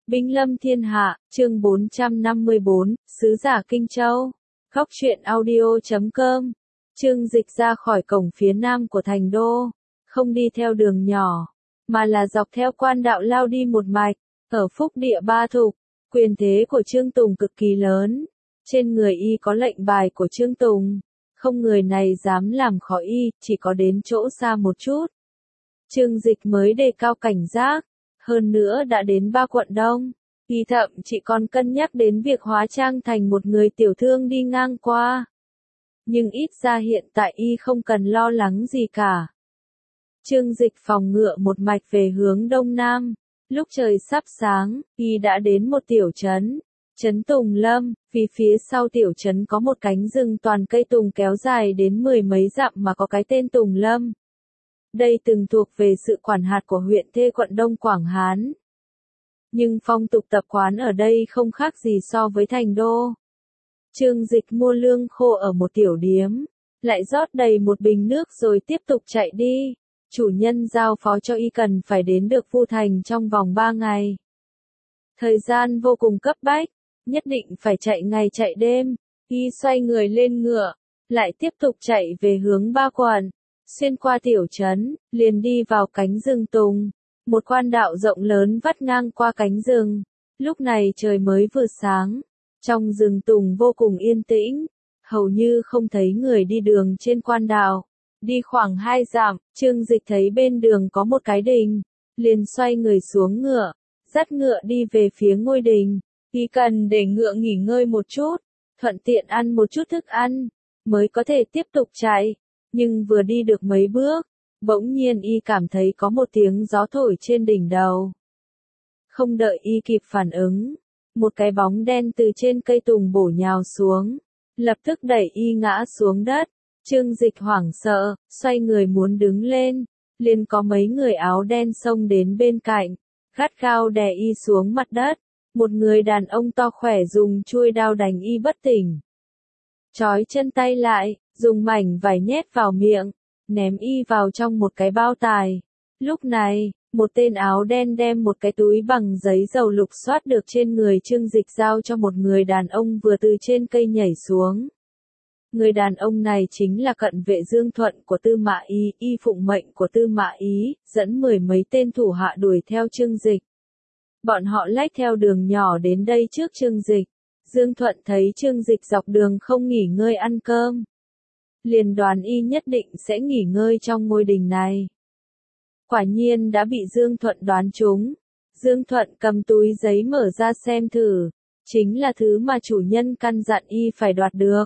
Binh lâm thiên hạ, chương 454, Sứ giả Kinh Châu. Góc truyện audio.com. Chương Dịch ra khỏi cổng phía nam của thành đô, không đi theo đường nhỏ, mà là dọc theo quan đạo lao đi một mạch, ở phúc địa Ba Thục. Quyền thế của Trương Tùng cực kỳ lớn, trên người y có lệnh bài của Trương Tùng, không người này dám làm khó y, chỉ có đến chỗ xa một chút. Trương Dịch mới đề cao cảnh giác, hơn nữa đã đến Ba Quận Đông, y thậm chỉ còn cân nhắc đến việc hóa trang thành một người tiểu thương đi ngang qua. Nhưng ít ra hiện tại y không cần lo lắng gì cả. Trương Dịch phòng ngựa một mạch về hướng đông nam, lúc trời sắp sáng, y đã đến một tiểu trấn, trấn Tùng Lâm, vì phía sau tiểu trấn có một cánh rừng toàn cây tùng kéo dài đến 10 mấy dặm mà có cái tên Tùng Lâm. Đây từng thuộc về sự quản hạt của huyện Thê Quận Đông Quảng Hán. Nhưng phong tục tập quán ở đây không khác gì so với thành đô. Trương Dịch mua lương khô ở một tiểu điếm, lại rót đầy một bình nước rồi tiếp tục chạy đi. Chủ nhân giao phó cho y cần phải đến được Vu Thành trong vòng 3 ngày. Thời gian vô cùng cấp bách, nhất định phải chạy ngày chạy đêm. Y xoay người lên ngựa, lại tiếp tục chạy về hướng Ba Quận, xuyên qua tiểu trấn, liền đi vào cánh rừng tùng. Một quan đạo rộng lớn vắt ngang qua cánh rừng. Lúc này trời mới vừa sáng, trong rừng tùng vô cùng yên tĩnh, hầu như không thấy người đi đường trên quan đạo. Đi khoảng 2 dặm, Trương Dịch thấy bên đường có một cái đình, liền xoay người xuống ngựa, dắt ngựa đi về phía ngôi đình. Y cần để ngựa nghỉ ngơi một chút, thuận tiện ăn một chút thức ăn, mới có thể tiếp tục chạy. Nhưng vừa đi được mấy bước, bỗng nhiên y cảm thấy có một tiếng gió thổi trên đỉnh đầu. Không đợi y kịp phản ứng, một cái bóng đen từ trên cây tùng bổ nhào xuống, lập tức đẩy y ngã xuống đất. Trương Dịch hoảng sợ, xoay người muốn đứng lên, liền có mấy người áo đen xông đến bên cạnh, gắt gao đè y xuống mặt đất. Một người đàn ông to khỏe dùng chuôi đao đánh y bất tỉnh, trói chân tay lại, dùng mảnh vải nhét vào miệng, ném y vào trong một cái bao tải. Lúc này, một tên áo đen đem một cái túi bằng giấy dầu lục soát được trên người Trương Dịch giao cho một người đàn ông vừa từ trên cây nhảy xuống. Người đàn ông này chính là cận vệ Dương Thuận của Tư Mã Ý, y phụng mệnh của Tư Mã Ý, dẫn 10 mấy tên thủ hạ đuổi theo Trương Dịch. Bọn họ lách theo đường nhỏ đến đây trước Trương Dịch. Dương Thuận thấy Trương Dịch dọc đường không nghỉ ngơi ăn cơm, liền đoán y nhất định sẽ nghỉ ngơi trong ngôi đình này. Quả nhiên đã bị Dương Thuận đoán trúng. Dương Thuận cầm túi giấy mở ra xem thử, chính là thứ mà chủ nhân căn dặn y phải đoạt được.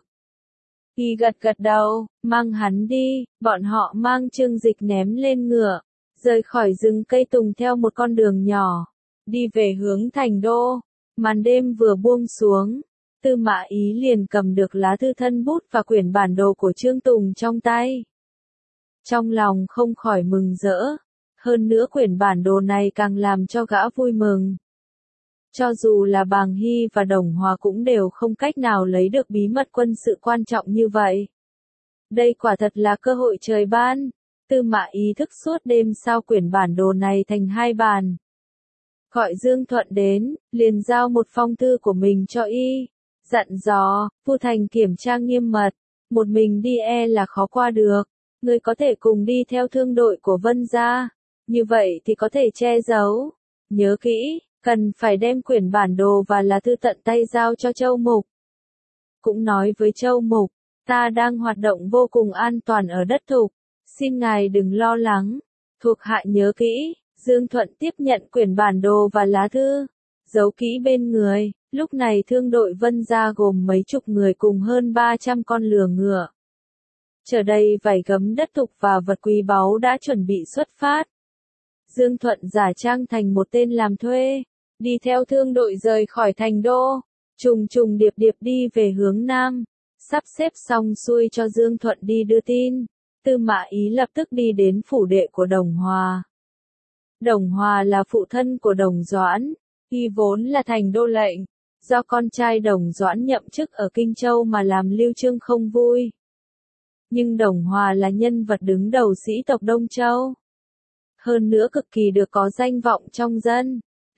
Y gật gật đầu, mang hắn đi. Bọn họ mang Trương Dịch ném lên ngựa, rời khỏi rừng cây tùng theo một con đường nhỏ, đi về hướng thành đô. Màn đêm vừa buông xuống, Tư Mã Ý liền cầm được lá thư thân bút và quyển bản đồ của Trương Tùng trong tay. Trong lòng không khỏi mừng rỡ, hơn nữa quyển bản đồ này càng làm cho gã vui mừng. Cho dù là Bàng Hy và Đồng Hòa cũng đều không cách nào lấy được bí mật quân sự quan trọng như vậy. Đây quả thật là cơ hội trời ban. Tư Mã Ý thức suốt đêm sao quyển bản đồ này thành 2 bản. Gọi Dương Thuận đến, liền giao một phong thư của mình cho y, dặn dò, Vu Thành kiểm tra nghiêm mật, một mình đi là khó qua được, người có thể cùng đi theo thương đội của Vân gia, như vậy thì có thể che giấu. Nhớ kỹ, cần phải đem quyển bản đồ và lá thư tận tay giao cho Châu Mục. Cũng nói với Châu Mục, ta đang hoạt động vô cùng an toàn ở đất Thục, xin ngài đừng lo lắng. Thuộc hạ nhớ kỹ. Dương Thuận tiếp nhận quyển bản đồ và lá thư, giấu kỹ bên người. Lúc này thương đội Vân gia gồm mấy chục người cùng hơn 300 con lừa ngựa. Chờ đây vảy gấm đất Thục và vật quý báu đã chuẩn bị xuất phát. Dương Thuận giả trang thành một tên làm thuê, đi theo thương đội rời khỏi thành đô, trùng trùng điệp điệp đi về hướng nam. Sắp xếp xong xuôi cho Dương Thuận đi đưa tin, Tư Mã Ý lập tức đi đến phủ đệ của Đồng Hòa. Đồng Hòa là phụ thân của Đồng Doãn, y vốn là thành đô lệnh, do con trai Đồng Doãn nhậm chức ở Kinh Châu mà làm Lưu Chương không vui. Nhưng Đồng Hòa là nhân vật đứng đầu sĩ tộc Đông Châu. Hơn nữa cực kỳ được có danh vọng trong dân.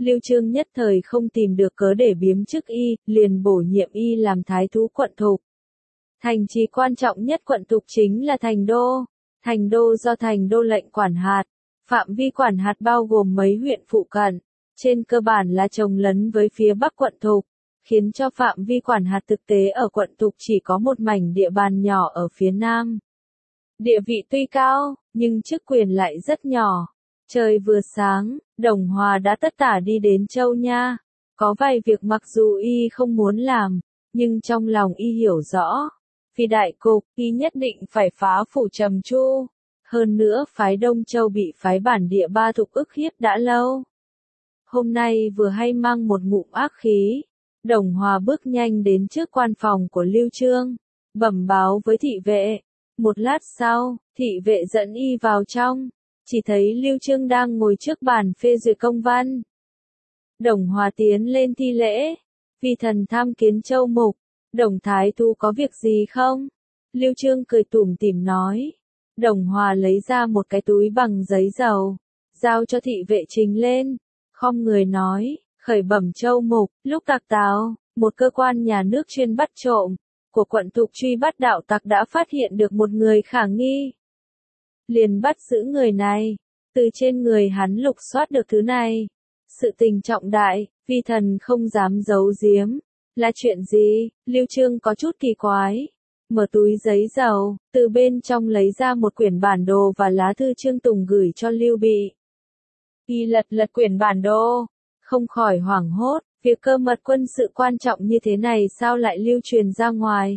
Lưu Chương nhất thời không tìm được cớ để biếm chức y, liền bổ nhiệm y làm thái thú quận Thục. Thành trì quan trọng nhất quận Thục chính là Thành Đô. Thành Đô do Thành Đô lệnh quản hạt, phạm vi quản hạt bao gồm mấy huyện phụ cận, trên cơ bản là chồng lấn với phía bắc quận Thục, khiến cho phạm vi quản hạt thực tế ở quận Thục chỉ có một mảnh địa bàn nhỏ ở phía nam. Địa vị tuy cao, nhưng chức quyền lại rất nhỏ. Trời vừa sáng, Đồng Hòa đã tất tả đi đến Châu Nha. Có vài việc mặc dù y không muốn làm, nhưng trong lòng y hiểu rõ. Vì đại cục, y nhất định phải phá phủ Trầm Chu. Hơn nữa phái Đông Châu bị phái bản địa Ba Thục ức hiếp đã lâu. Hôm nay vừa hay mang một ngụm ác khí. Đồng Hòa bước nhanh đến trước quan phòng của Lưu Chương, bẩm báo với thị vệ. Một lát sau, thị vệ dẫn y vào trong, chỉ thấy Lưu Chương đang ngồi trước bàn phê duyệt công văn. Đồng Hòa tiến lên thi lễ, vi thần tham kiến Châu Mục, Đồng Thái Thú có việc gì không? Lưu Chương cười tủm tỉm nói. Đồng Hòa lấy ra một cái túi bằng giấy dầu, giao cho thị vệ trình lên, khom người nói, khởi bẩm Châu Mục, lúc Tặc Tào, một cơ quan nhà nước chuyên bắt trộm của quận Thục truy bắt đạo tặc đã phát hiện được một người khả nghi. Liền bắt giữ người này, từ trên người hắn lục soát được thứ này. Sự tình trọng đại, vi thần không dám giấu giếm. Là chuyện gì? Lưu Chương có chút kỳ quái. Mở túi giấy dầu, từ bên trong lấy ra một quyển bản đồ và lá thư Trương Tùng gửi cho Lưu Bị. Y lật quyển bản đồ, không khỏi hoảng hốt, việc cơ mật quân sự quan trọng như thế này sao lại lưu truyền ra ngoài.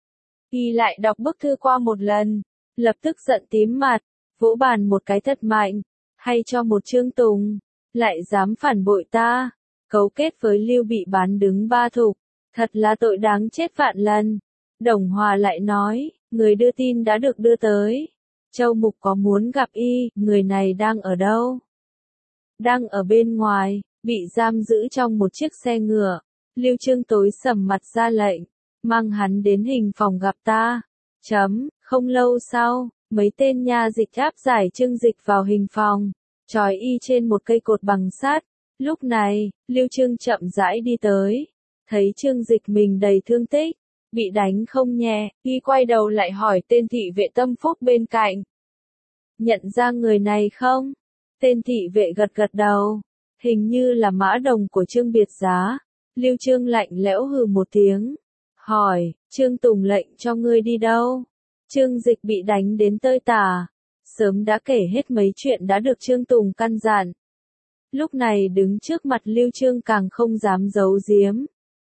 Y lại đọc bức thư qua một lần, lập tức giận tím mặt, vỗ bàn một cái thật mạnh, hay cho một Trương Tùng, lại dám phản bội ta, cấu kết với Lưu Bị bán đứng Ba Thục, thật là tội đáng chết vạn lần. Đồng Hòa lại nói, người đưa tin đã được đưa tới. Châu Mục có muốn gặp y, người này đang ở đâu? Đang ở bên ngoài, bị giam giữ trong một chiếc xe ngựa. Lưu Chương tối sầm mặt ra lệnh, mang hắn đến hình phòng gặp ta. Không lâu sau, mấy tên nha dịch áp giải Trương Dịch vào hình phòng, trói y trên một cây cột bằng sắt. Lúc này, Lưu Chương chậm rãi đi tới, thấy Trương Dịch mình đầy thương tích, bị đánh không nhẹ, y quay đầu lại hỏi tên thị vệ tâm phúc bên cạnh. Nhận ra người này không? Tên thị vệ gật gật đầu, hình như là Mã Đồng của Trương Biệt Giá. Lưu Chương lạnh lẽo hừ một tiếng, hỏi, Trương Tùng lệnh cho ngươi đi đâu? Trương Dịch bị đánh đến tơi tả, sớm đã kể hết mấy chuyện đã được Trương Tùng căn dặn. Lúc này đứng trước mặt Lưu Chương càng không dám giấu giếm.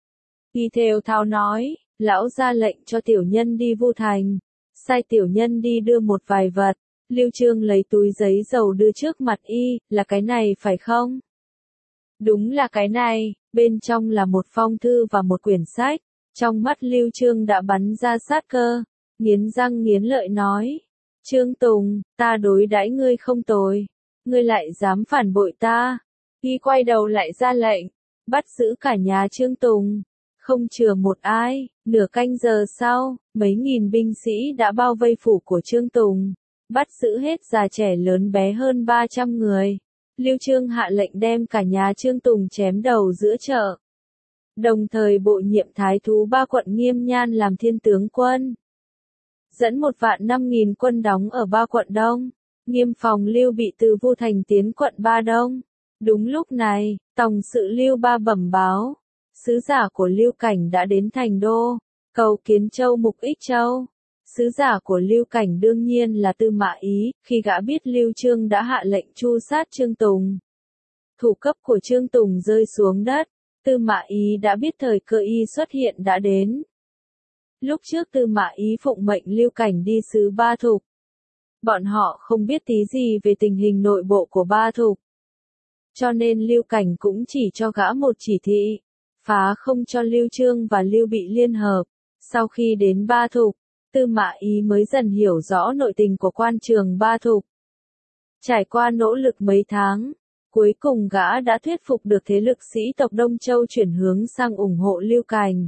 Y thều thào nói, lão ra lệnh cho tiểu nhân đi Vu Thành, sai tiểu nhân đi đưa một vài vật. Lưu Chương lấy túi giấy dầu đưa trước mặt y, là cái này phải không? Đúng là cái này, bên trong là một phong thư và một quyển sách. Trong mắt Lưu Chương đã bắn ra sát cơ, nghiến răng nghiến lợi nói. Trương Tùng, ta đối đãi ngươi không tồi, ngươi lại dám phản bội ta. Y quay đầu lại ra lệnh, bắt giữ cả nhà Trương Tùng, không chừa một ai. Nửa canh giờ sau, mấy nghìn binh sĩ đã bao vây phủ của Trương Tùng, bắt giữ hết già trẻ lớn bé hơn 300 người. Lưu Chương hạ lệnh đem cả nhà Trương Tùng chém đầu giữa chợ. Đồng thời bổ nhiệm thái thú Ba quận Nghiêm Nhan làm thiên tướng quân. Dẫn 1.500.000 quân đóng ở Ba quận Đông. Nghiêm phòng Lưu Bị từ Vu Thành tiến quận Ba Đông. Đúng lúc này, tổng sự Lưu Ba bẩm báo. Sứ giả của Lưu Cảnh đã đến Thành Đô, cầu kiến Châu Mục Ích Châu. Sứ giả của Lưu Cảnh đương nhiên là Tư Mã Ý, khi gã biết Lưu Chương đã hạ lệnh tru sát Trương Tùng. Thủ cấp của Trương Tùng rơi xuống đất, Tư Mã Ý đã biết thời cơ y xuất hiện đã đến. Lúc trước Tư Mã Ý phụng mệnh Lưu Cảnh đi sứ Ba Thục. Bọn họ không biết tí gì về tình hình nội bộ của Ba Thục. Cho nên Lưu Cảnh cũng chỉ cho gã một chỉ thị, phá không cho Lưu Chương và Lưu Bị liên hợp. Sau khi đến Ba Thục, Tư Mã Ý mới dần hiểu rõ nội tình của quan trường Ba Thục. Trải qua nỗ lực mấy tháng, cuối cùng gã đã thuyết phục được thế lực sĩ tộc Đông Châu chuyển hướng sang ủng hộ Lưu Cảnh.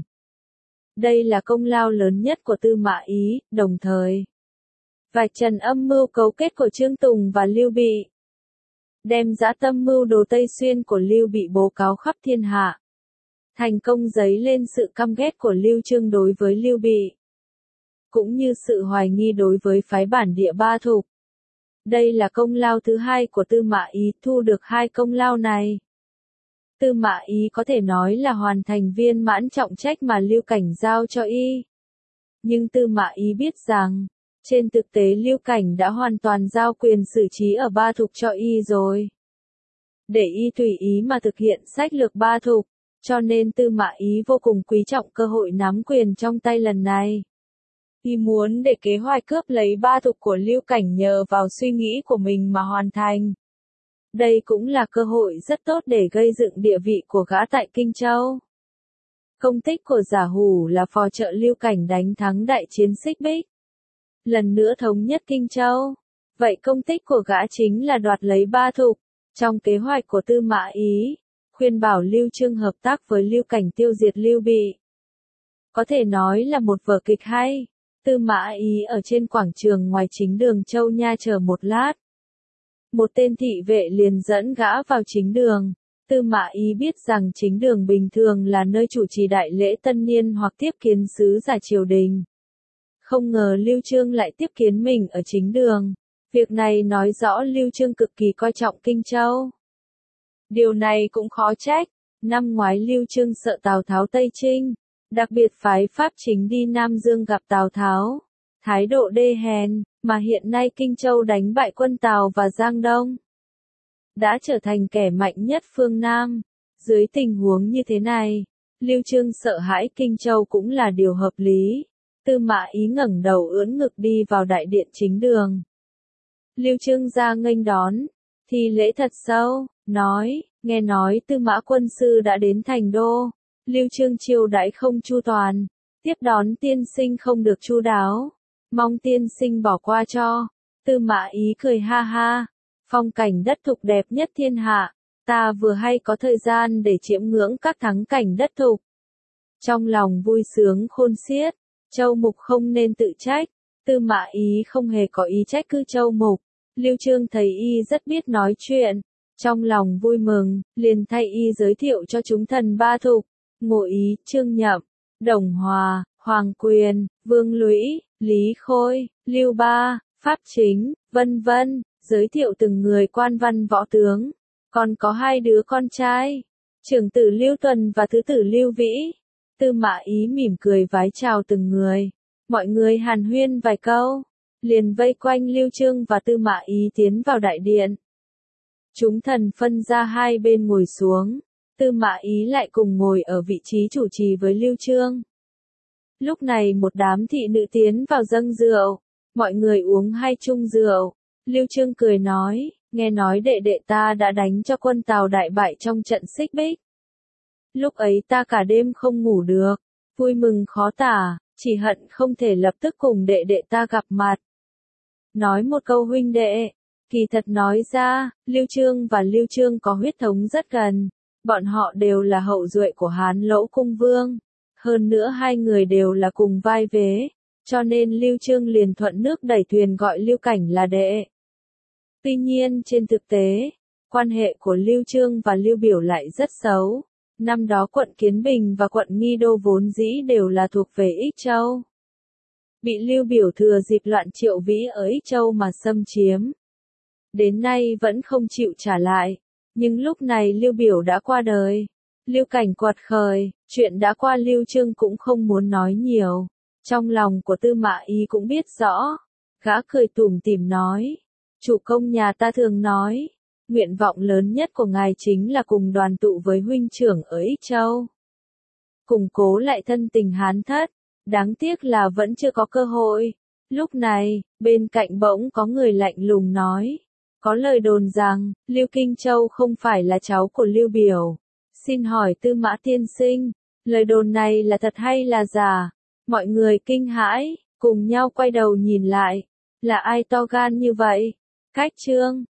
Đây là công lao lớn nhất của Tư Mã Ý, đồng thời vạch trần âm mưu cấu kết của Trương Tùng và Lưu Bị. đem dã tâm mưu đồ Tây Xuyên của Lưu Bị bố cáo khắp thiên hạ. Thành công dấy lên sự căm ghét của Lưu Chương đối với Lưu Bị, cũng như sự hoài nghi đối với phái bản địa Ba Thục. Đây là công lao thứ hai của Tư Mã Ý, thu được hai công lao này. Tư Mã Ý có thể nói là hoàn thành viên mãn trọng trách mà Lưu Cảnh giao cho y. Nhưng Tư Mã Ý biết rằng, trên thực tế Lưu Cảnh đã hoàn toàn giao quyền xử trí ở Ba Thục cho y rồi. Để y tùy ý mà thực hiện sách lược Ba Thục, cho nên Tư Mã Ý vô cùng quý trọng cơ hội nắm quyền trong tay lần này. Y muốn để kế hoạch cướp lấy Ba Thục của Lưu Cảnh nhờ vào suy nghĩ của mình mà hoàn thành. Đây cũng là cơ hội rất tốt để gây dựng địa vị của gã tại Kinh Châu. Công tích của Giả Hủ là phò trợ Lưu Cảnh đánh thắng đại chiến Xích Bích, lần nữa thống nhất Kinh Châu. Vậy công tích của gã chính là đoạt lấy Ba Thục. Trong kế hoạch của Tư Mã Ý, khuyên bảo Lưu Chương hợp tác với Lưu Cảnh tiêu diệt Lưu Bị. Có thể nói là một vở kịch hay. Tư Mã Ý ở trên quảng trường ngoài chính đường Châu Nha chờ một lát. Một tên thị vệ liền dẫn gã vào chính đường. Tư Mã Ý biết rằng chính đường bình thường là nơi chủ trì đại lễ tân niên hoặc tiếp kiến sứ giả triều đình. Không ngờ Lưu Chương lại tiếp kiến mình ở chính đường. Việc này nói rõ Lưu Chương cực kỳ coi trọng Kinh Châu. Điều này cũng khó trách. Năm ngoái Lưu Chương sợ Tào Tháo Tây Trinh, đặc biệt phái Pháp chính đi Nam Dương gặp Tào Tháo. Thái độ đê hèn, mà hiện nay Kinh Châu đánh bại quân Tào và Giang Đông, đã trở thành kẻ mạnh nhất phương Nam. Dưới tình huống như thế này, Lưu Chương sợ hãi Kinh Châu cũng là điều hợp lý. Tư Mã Ý ngẩng đầu ưỡn ngực đi vào đại điện chính đường. Lưu Chương ra nghênh đón, thi lễ thật sâu, nói, nghe nói Tư Mã quân sư đã đến thành đô. Lưu Chương chiêu đãi không chu toàn, tiếp đón tiên sinh không được chu đáo, mong tiên sinh bỏ qua cho. Tư Mã Ý cười ha ha, phong cảnh đất Thục đẹp nhất thiên hạ, ta vừa hay có thời gian để chiêm ngưỡng các thắng cảnh đất Thục. Trong lòng vui sướng khôn xiết, Châu Mục không nên tự trách. Tư Mã Ý không hề có ý trách cứ Châu Mục. Lưu Chương thấy y rất biết nói chuyện, trong lòng vui mừng, liền thay y giới thiệu cho chúng thần Ba Thục: Ngụ Ý, Trương Nhậm, Đồng Hòa, Hoàng Quyền, Vương Lũy, Lý Khôi, Lưu Ba, Pháp Chính, vân vân, giới thiệu từng người quan văn võ tướng. Còn có hai đứa con trai, trưởng tử Lưu Tuần và thứ tử Lưu Vĩ. Tư Mã Ý mỉm cười vái chào từng người. Mọi người hàn huyên vài câu, liền vây quanh Lưu Chương và Tư Mã Ý tiến vào đại điện. Chúng thần phân ra hai bên ngồi xuống, Tư Mã Ý lại cùng ngồi ở vị trí chủ trì với Lưu Chương. Lúc này một đám thị nữ tiến vào dâng rượu, mọi người uống hai chung rượu. Lưu Chương cười nói, nghe nói đệ đệ ta đã đánh cho quân Tào đại bại trong trận Xích Bích. Lúc ấy ta cả đêm không ngủ được, vui mừng khó tả, chỉ hận không thể lập tức cùng đệ đệ ta gặp mặt. Nói một câu huynh đệ, kỳ thật nói ra, Lưu Chương và Lưu Chương có huyết thống rất gần, bọn họ đều là hậu duệ của Hán Lỗ Cung Vương, hơn nữa hai người đều là cùng vai vế, cho nên Lưu Chương liền thuận nước đẩy thuyền gọi Lưu Cảnh là đệ. Tuy nhiên trên thực tế, quan hệ của Lưu Chương và Lưu Biểu lại rất xấu. Năm đó quận Kiến Bình và quận Nghi Đô vốn dĩ đều là thuộc về Ích Châu. Bị Lưu Biểu thừa dịp loạn Triệu Vĩ ở Ích Châu mà xâm chiếm. Đến nay vẫn không chịu trả lại. Nhưng lúc này Lưu Biểu đã qua đời. Lưu Cảnh quật khởi, chuyện đã qua Lưu Chương cũng không muốn nói nhiều. Trong lòng của Tư Mã Ý cũng biết rõ. Gã cười tủm tỉm nói. Chủ công nhà ta thường nói. Nguyện vọng lớn nhất của ngài chính là cùng đoàn tụ với huynh trưởng ở Ích Châu. Củng cố lại thân tình Hán thất. Đáng tiếc là vẫn chưa có cơ hội. Lúc này, bên cạnh bỗng có người lạnh lùng nói. Có lời đồn rằng, Lưu Kinh Châu không phải là cháu của Lưu Biểu. Xin hỏi Tư Mã tiên sinh, lời đồn này là thật hay là giả? Mọi người kinh hãi, cùng nhau quay đầu nhìn lại. Là ai to gan như vậy? Cách Trương,